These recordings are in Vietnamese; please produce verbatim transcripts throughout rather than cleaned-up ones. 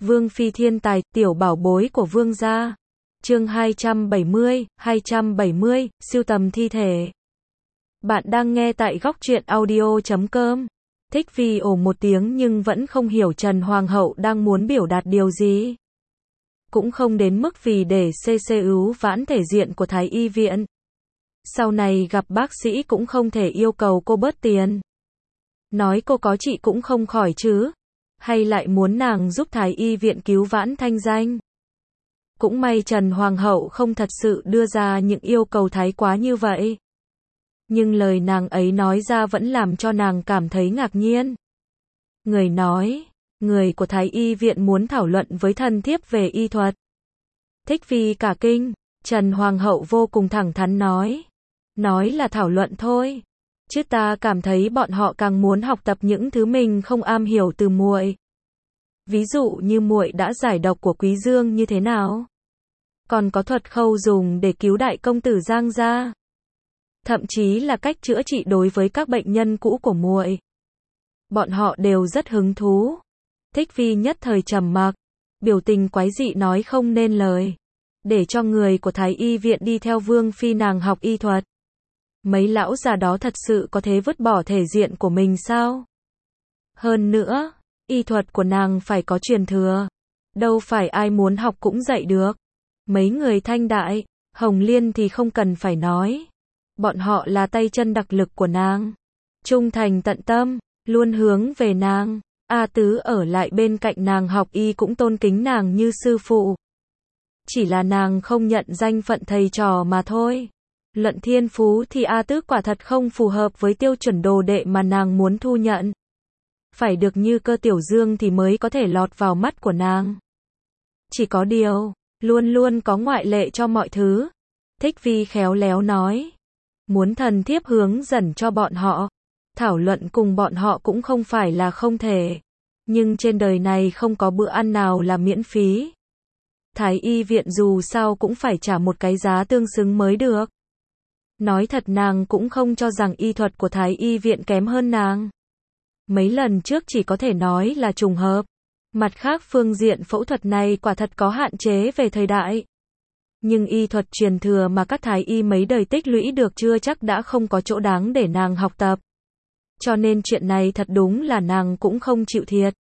Vương phi thiên tài, tiểu bảo bối của vương gia. Chương hai trăm bảy mươi, hai trăm bảy mươi, sưu tầm thi thể. Bạn đang nghe tại góc truyện audio chấm com. Thích Phi ồ một tiếng nhưng vẫn không hiểu Trần Hoàng hậu đang muốn biểu đạt điều gì. Cũng không đến mức vì để xê xê ứu vãn thể diện của Thái y viện. Sau này gặp bác sĩ cũng không thể yêu cầu cô bớt tiền. Nói cô có trị cũng không khỏi chứ. Hay lại muốn nàng giúp Thái y viện cứu vãn thanh danh. Cũng may Trần Hoàng hậu không thật sự đưa ra những yêu cầu thái quá như vậy. Nhưng lời nàng ấy nói ra vẫn làm cho nàng cảm thấy ngạc nhiên. Người nói, người của Thái y viện muốn thảo luận với thần thiếp về y thuật. Thích Phi cả kinh, Trần Hoàng hậu vô cùng thẳng thắn nói. Nói là thảo luận thôi. Chứ ta cảm thấy bọn họ càng muốn học tập những thứ mình không am hiểu từ muội. Ví dụ như muội đã giải độc của Quý Dương như thế nào? Còn có thuật khâu dùng để cứu đại công tử Giang gia. Thậm chí là cách chữa trị đối với các bệnh nhân cũ của muội. Bọn họ đều rất hứng thú. Thích Phi nhất thời trầm mặc, biểu tình quái dị nói không nên lời. Để cho người của Thái y viện đi theo Vương phi nàng học y thuật. Mấy lão già đó thật sự có thể vứt bỏ thể diện của mình sao? Hơn nữa, y thuật của nàng phải có truyền thừa. Đâu phải ai muốn học cũng dạy được. Mấy người Thanh Đại, Hồng Liên thì không cần phải nói. Bọn họ là tay chân đặc lực của nàng. Trung thành tận tâm, luôn hướng về nàng. A Tứ ở lại bên cạnh nàng học y cũng tôn kính nàng như sư phụ. Chỉ là nàng không nhận danh phận thầy trò mà thôi. Luận thiên phú thì A Tứ quả thật không phù hợp với tiêu chuẩn đồ đệ mà nàng muốn thu nhận. Phải được như Cơ Tiểu Dương thì mới có thể lọt vào mắt của nàng. Chỉ có điều, luôn luôn có ngoại lệ cho mọi thứ. Thích Phi khéo léo nói. Muốn thần thiếp hướng dẫn cho bọn họ. Thảo luận cùng bọn họ cũng không phải là không thể. Nhưng trên đời này không có bữa ăn nào là miễn phí. Thái y viện dù sao cũng phải trả một cái giá tương xứng mới được. Nói thật nàng cũng không cho rằng y thuật của Thái y viện kém hơn nàng. Mấy lần trước chỉ có thể nói là trùng hợp. Mặt khác phương diện phẫu thuật này quả thật có hạn chế về thời đại. Nhưng y thuật truyền thừa mà các thái y mấy đời tích lũy được chưa chắc đã không có chỗ đáng để nàng học tập. Cho nên chuyện này thật đúng là nàng cũng không chịu thiệt.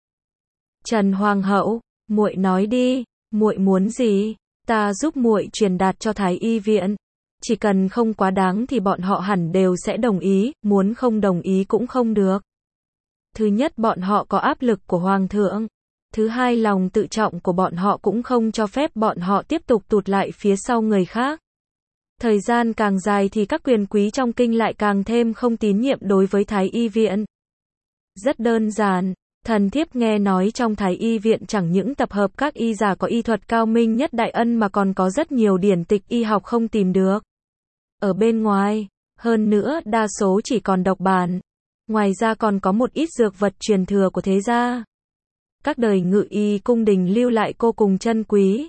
Trần Hoàng hậu, muội nói đi, muội muốn gì? Ta giúp muội truyền đạt cho Thái y viện. Chỉ cần không quá đáng thì bọn họ hẳn đều sẽ đồng ý, muốn không đồng ý cũng không được. Thứ nhất bọn họ có áp lực của Hoàng thượng. Thứ hai lòng tự trọng của bọn họ cũng không cho phép bọn họ tiếp tục tụt lại phía sau người khác. Thời gian càng dài thì các quyền quý trong kinh lại càng thêm không tín nhiệm đối với Thái y viện. Rất đơn giản, thần thiếp nghe nói trong Thái y viện chẳng những tập hợp các y giả có y thuật cao minh nhất Đại Ân mà còn có rất nhiều điển tịch y học không tìm được. Ở bên ngoài, hơn nữa đa số chỉ còn độc bản. Ngoài ra còn có một ít dược vật truyền thừa của thế gia. Các đời ngự y cung đình lưu lại cô cùng chân quý.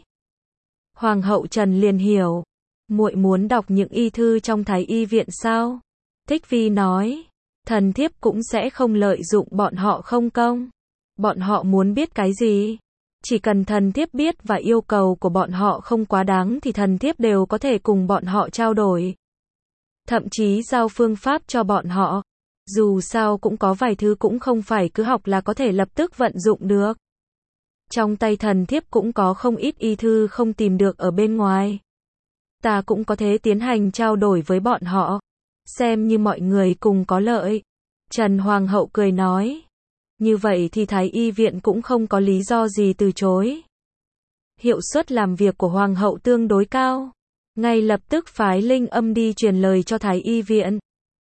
Hoàng hậu Trần liền hiểu. Muội muốn đọc những y thư trong Thái y viện sao? Thích Phi nói. Thần thiếp cũng sẽ không lợi dụng bọn họ không công. Bọn họ muốn biết cái gì? Chỉ cần thần thiếp biết và yêu cầu của bọn họ không quá đáng thì thần thiếp đều có thể cùng bọn họ trao đổi. Thậm chí giao phương pháp cho bọn họ. Dù sao cũng có vài thứ cũng không phải cứ học là có thể lập tức vận dụng được. Trong tay thần thiếp cũng có không ít y thư không tìm được ở bên ngoài. Ta cũng có thể tiến hành trao đổi với bọn họ. Xem như mọi người cùng có lợi. Trần Hoàng hậu cười nói. Như vậy thì Thái y viện cũng không có lý do gì từ chối. Hiệu suất làm việc của Hoàng hậu tương đối cao. Ngay lập tức phái Linh Âm đi truyền lời cho Thái y viện.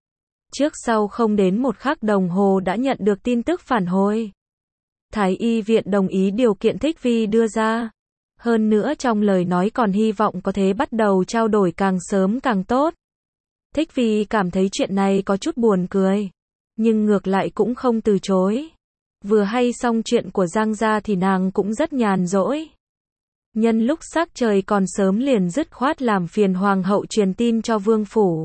Trước sau không đến một khắc đồng hồ đã nhận được tin tức phản hồi. Thái y viện đồng ý điều kiện Thích Phi đưa ra. Hơn nữa trong lời nói còn hy vọng có thể bắt đầu trao đổi càng sớm càng tốt. Thích Phi cảm thấy chuyện này có chút buồn cười. Nhưng ngược lại cũng không từ chối. Vừa hay xong chuyện của Giang gia thì nàng cũng rất nhàn rỗi. Nhân lúc sắc trời còn sớm liền dứt khoát làm phiền Hoàng hậu truyền tin cho Vương phủ.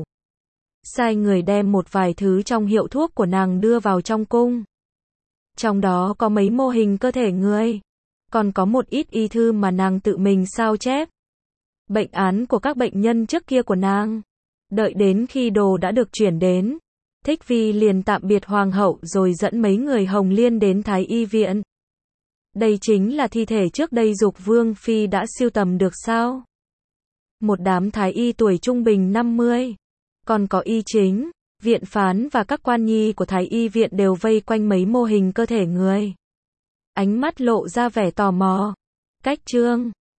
Sai người đem một vài thứ trong hiệu thuốc của nàng đưa vào trong cung. Trong đó có mấy mô hình cơ thể người. Còn có một ít y thư mà nàng tự mình sao chép. Bệnh án của các bệnh nhân trước kia của nàng. Đợi đến khi đồ đã được chuyển đến, Thích Vi liền tạm biệt hoàng hậu rồi dẫn mấy người Hồng Liên đến Thái Y viện. Đây chính là thi thể trước đây Dục Vương Phi đã sưu tầm được sao? Một đám Thái Y tuổi trung bình năm mươi. Còn có y chính, viện phán và các quan nhi của Thái Y viện đều vây quanh mấy mô hình cơ thể người. Ánh mắt lộ ra vẻ tò mò. Cách chương